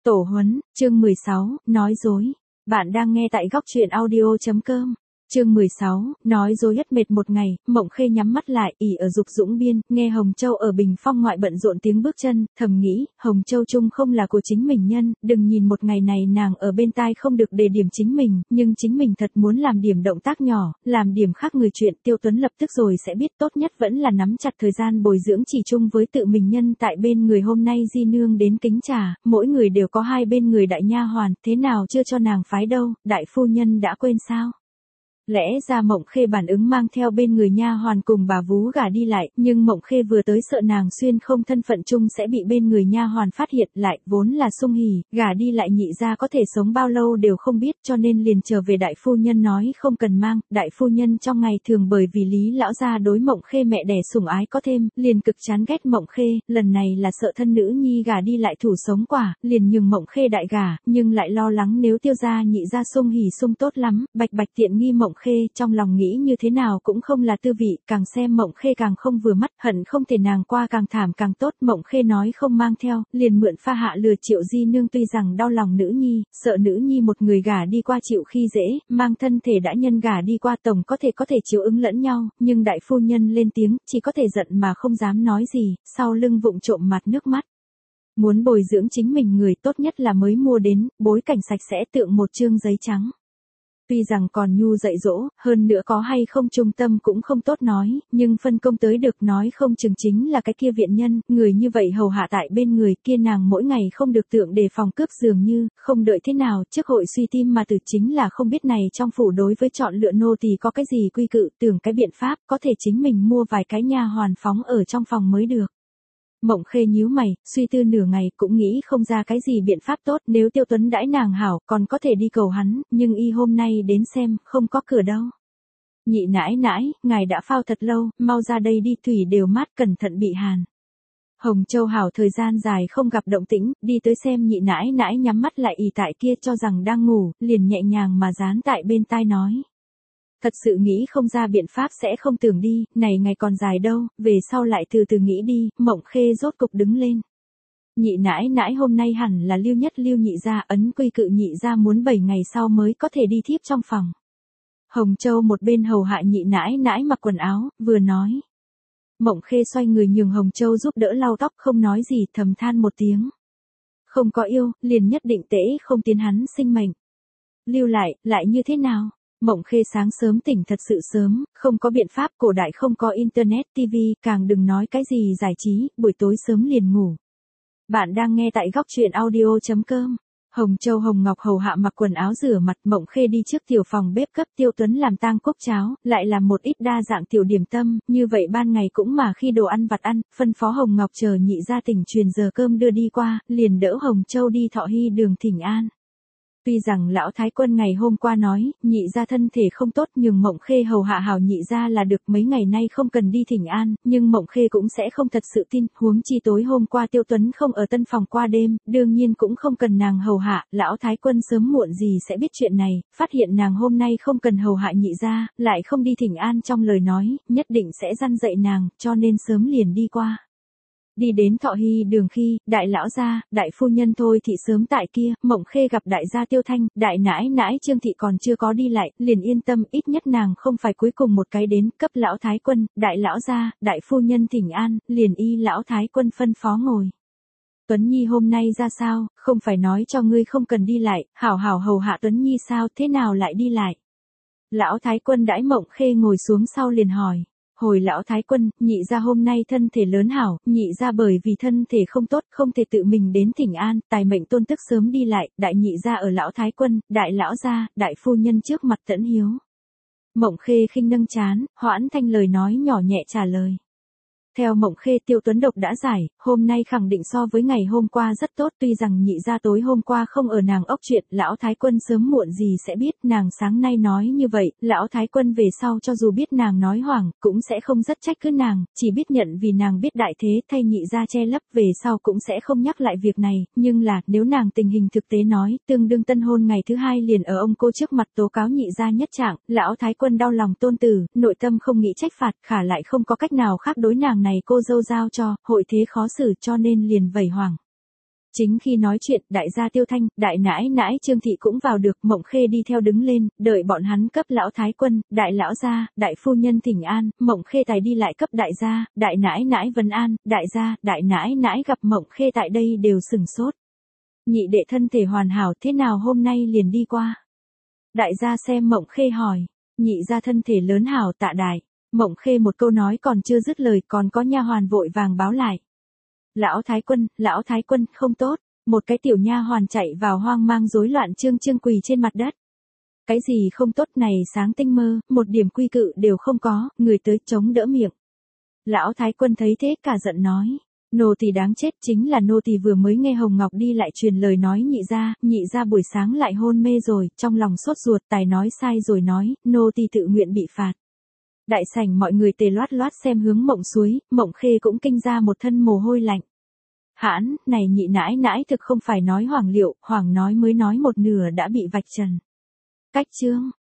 Tổ huấn, chương 16, nói dối. Bạn đang nghe tại góc truyện audio.com. Chương 16, nói dối hết mệt một ngày, Mộng Khê nhắm mắt lại, ỉ ở Dục Dũng Biên, nghe Hồng Châu ở Bình Phong ngoại bận rộn tiếng bước chân, thầm nghĩ, Hồng Châu chung không là của chính mình nhân, đừng nhìn một ngày này nàng ở bên tai không được đề điểm chính mình, nhưng chính mình thật muốn làm điểm động tác nhỏ, làm điểm khác người chuyện, Tiêu Tuấn lập tức rồi sẽ biết tốt nhất vẫn là nắm chặt thời gian bồi dưỡng chỉ chung với tự mình nhân tại bên người hôm nay di nương đến kính trà, mỗi người đều có hai bên người đại nha hoàn, thế nào chưa cho nàng phái đâu, đại phu nhân đã quên sao? Lẽ ra Mộng Khê bản ứng mang theo bên người nha hoàn cùng bà vú gả đi lại, nhưng Mộng Khê vừa tới sợ nàng xuyên không thân phận chung sẽ bị bên người nha hoàn phát hiện lại, vốn là sung hỉ, gả đi lại nhị gia có thể sống bao lâu đều không biết, cho nên liền trở về đại phu nhân nói không cần mang, đại phu nhân trong ngày thường bởi vì Lý lão gia đối Mộng Khê mẹ đẻ sủng ái có thêm, liền cực chán ghét Mộng Khê, lần này là sợ thân nữ nhi gả đi lại thủ sống quả, liền nhường Mộng Khê đại gả, nhưng lại lo lắng nếu Tiêu gia nhị gia sung hỉ sung tốt lắm, bạch bạch tiện nghi Mộng Khê, trong lòng nghĩ như thế nào cũng không là tư vị, càng xem Mộng Khê càng không vừa mắt, hận không thể nàng qua càng thảm càng tốt, Mộng Khê nói không mang theo, liền mượn pha hạ lừa Triệu di nương tuy rằng đau lòng nữ nhi, sợ nữ nhi một người gả đi qua chịu khi dễ, mang thân thể đã nhân gả đi qua tổng có thể chiếu ứng lẫn nhau, nhưng đại phu nhân lên tiếng, chỉ có thể giận mà không dám nói gì, sau lưng vụng trộm mặt nước mắt. Muốn bồi dưỡng chính mình người tốt nhất là mới mua đến, bối cảnh sạch sẽ tượng một chương giấy trắng. Tuy rằng còn nhu dạy dỗ, hơn nữa có hay không trung tâm cũng không tốt nói, nhưng phân công tới được nói không chừng chính là cái kia viện nhân, người như vậy hầu hạ tại bên người kia nàng mỗi ngày không được tượng đề phòng cướp dường như, không đợi thế nào, trước hội suy tim mà từ chính là không biết này trong phủ đối với chọn lựa nô thì có cái gì quy cự, tưởng cái biện pháp, có thể chính mình mua vài cái nha hoàn phóng ở trong phòng mới được. Mộng Khê nhíu mày, suy tư nửa ngày cũng nghĩ không ra cái gì biện pháp tốt, nếu Tiêu Tuấn đãi nàng hảo, còn có thể đi cầu hắn, nhưng y hôm nay đến xem, không có cửa đâu. Nhị nãi nãi, ngài đã phao thật lâu, mau ra đây đi, thủy đều mát, cẩn thận bị hàn. Hồng Châu hảo thời gian dài không gặp động tĩnh, đi tới xem nhị nãi nãi nhắm mắt lại ì tại kia cho rằng đang ngủ, liền nhẹ nhàng mà dán tại bên tai nói. Thật sự nghĩ không ra biện pháp sẽ không tưởng đi, này ngày còn dài đâu, về sau lại từ từ nghĩ đi, Mộng Khê rốt cục đứng lên. Nhị nãi nãi hôm nay hẳn là lưu nhất lưu nhị gia ấn quy cự nhị gia muốn 7 ngày sau mới có thể đi thiếp trong phòng. Hồng Châu một bên hầu hạ nhị nãi nãi mặc quần áo, vừa nói. Mộng Khê xoay người nhường Hồng Châu giúp đỡ lau tóc không nói gì thầm than một tiếng. Không có yêu, liền nhất định tễ không tiến hắn sinh mệnh. Lưu lại như thế nào? Mộng Khê sáng sớm tỉnh thật sự sớm, không có biện pháp, cổ đại không có internet, TV, càng đừng nói cái gì giải trí, buổi tối sớm liền ngủ. Bạn đang nghe tại góc truyện audio.com. Hồng Châu Hồng Ngọc hầu hạ mặc quần áo rửa mặt, Mộng Khê đi trước tiểu phòng bếp cấp Tiêu Tuấn làm tang cốc cháo, lại làm một ít đa dạng tiểu điểm tâm, như vậy ban ngày cũng mà khi đồ ăn vặt ăn, phân phó Hồng Ngọc chờ nhị gia tỉnh truyền giờ cơm đưa đi qua, liền đỡ Hồng Châu đi Thọ Hy đường thỉnh an. Tuy rằng lão thái quân ngày hôm qua nói, nhị gia thân thể không tốt nhưng Mộng Khê hầu hạ hảo nhị gia là được, mấy ngày nay không cần đi thỉnh an, nhưng Mộng Khê cũng sẽ không thật sự tin, huống chi tối hôm qua Tiêu Tuấn không ở tân phòng qua đêm, đương nhiên cũng không cần nàng hầu hạ, lão thái quân sớm muộn gì sẽ biết chuyện này, phát hiện nàng hôm nay không cần hầu hạ nhị gia, lại không đi thỉnh an trong lời nói, nhất định sẽ răn dạy nàng, cho nên sớm liền đi qua. Đi đến Thọ Hy đường khi, đại lão gia, đại phu nhân thôi thì sớm tại kia, Mộng Khê gặp đại gia Tiêu Thanh, đại nãi nãi Trương thị còn chưa có đi lại, liền yên tâm, ít nhất nàng không phải cuối cùng một cái đến, cấp lão thái quân, đại lão gia, đại phu nhân thỉnh an, liền y lão thái quân phân phó ngồi. Tuấn Nhi hôm nay ra sao, không phải nói cho ngươi không cần đi lại, hảo hảo hầu hạ Tuấn Nhi sao, thế nào lại đi lại? Lão thái quân đãi Mộng Khê ngồi xuống sau liền hỏi. Hồi lão thái quân, nhị gia hôm nay thân thể lớn hảo, nhị gia bởi vì thân thể không tốt, không thể tự mình đến thỉnh an, tài mệnh tôn tức sớm đi lại, đại nhị gia ở lão thái quân, đại lão gia, đại phu nhân trước mặt tẫn hiếu. Mộng Khê khinh nâng chán, hoãn thanh lời nói nhỏ nhẹ trả lời. Theo Mộng Khê Tiêu Tuấn độc đã giải, hôm nay khẳng định so với ngày hôm qua rất tốt, tuy rằng nhị gia tối hôm qua không ở nàng ốc chuyện, lão thái quân sớm muộn gì sẽ biết, nàng sáng nay nói như vậy, lão thái quân về sau cho dù biết nàng nói hoảng, cũng sẽ không rất trách cứ nàng, chỉ biết nhận vì nàng biết đại thế thay nhị gia che lấp, về sau cũng sẽ không nhắc lại việc này, nhưng là, nếu nàng tình hình thực tế nói, tương đương tân hôn ngày thứ hai liền ở ông cô trước mặt tố cáo nhị gia nhất trạng, lão thái quân đau lòng tôn tử, nội tâm không nghĩ trách phạt, khả lại không có cách nào khác đối nàng này cô dâu giao cho, hội thế khó xử cho nên liền vẩy hoảng. Chính khi nói chuyện, đại gia Tiêu Thanh, đại nãi nãi Trương Thị cũng vào được, Mộng Khê đi theo đứng lên, đợi bọn hắn cấp lão thái quân, đại lão gia, đại phu nhân thỉnh an, Mộng Khê tài đi lại cấp đại gia, đại nãi nãi vấn an, đại gia, đại nãi nãi gặp Mộng Khê tại đây đều sừng sốt. Nhị đệ thân thể hoàn hảo thế nào hôm nay liền đi qua. Đại gia xem Mộng Khê hỏi, nhị gia thân thể lớn hảo tạ đại. Mộng Khê một câu nói còn chưa dứt lời còn có nha hoàn vội vàng báo lại. Lão thái quân, không tốt, một cái tiểu nha hoàn chạy vào hoang mang rối loạn trương quỳ trên mặt đất. Cái gì không tốt này sáng tinh mơ, một điểm quy cự đều không có, người tới chống đỡ miệng. Lão thái quân thấy thế cả giận nói, nô tỳ đáng chết chính là nô tỳ vừa mới nghe Hồng Ngọc đi lại truyền lời nói nhị gia buổi sáng lại hôn mê rồi, trong lòng sốt ruột tài nói sai rồi nói, nô tỳ tự nguyện bị phạt. Đại sảnh mọi người tề loát loát xem hướng Mộng Suối, Mộng Khê cũng kinh ra một thân mồ hôi lạnh. Hãn, này nhị nãi nãi thực không phải nói hoảng liệu, hoảng nói mới nói một nửa đã bị vạch trần. Cách chương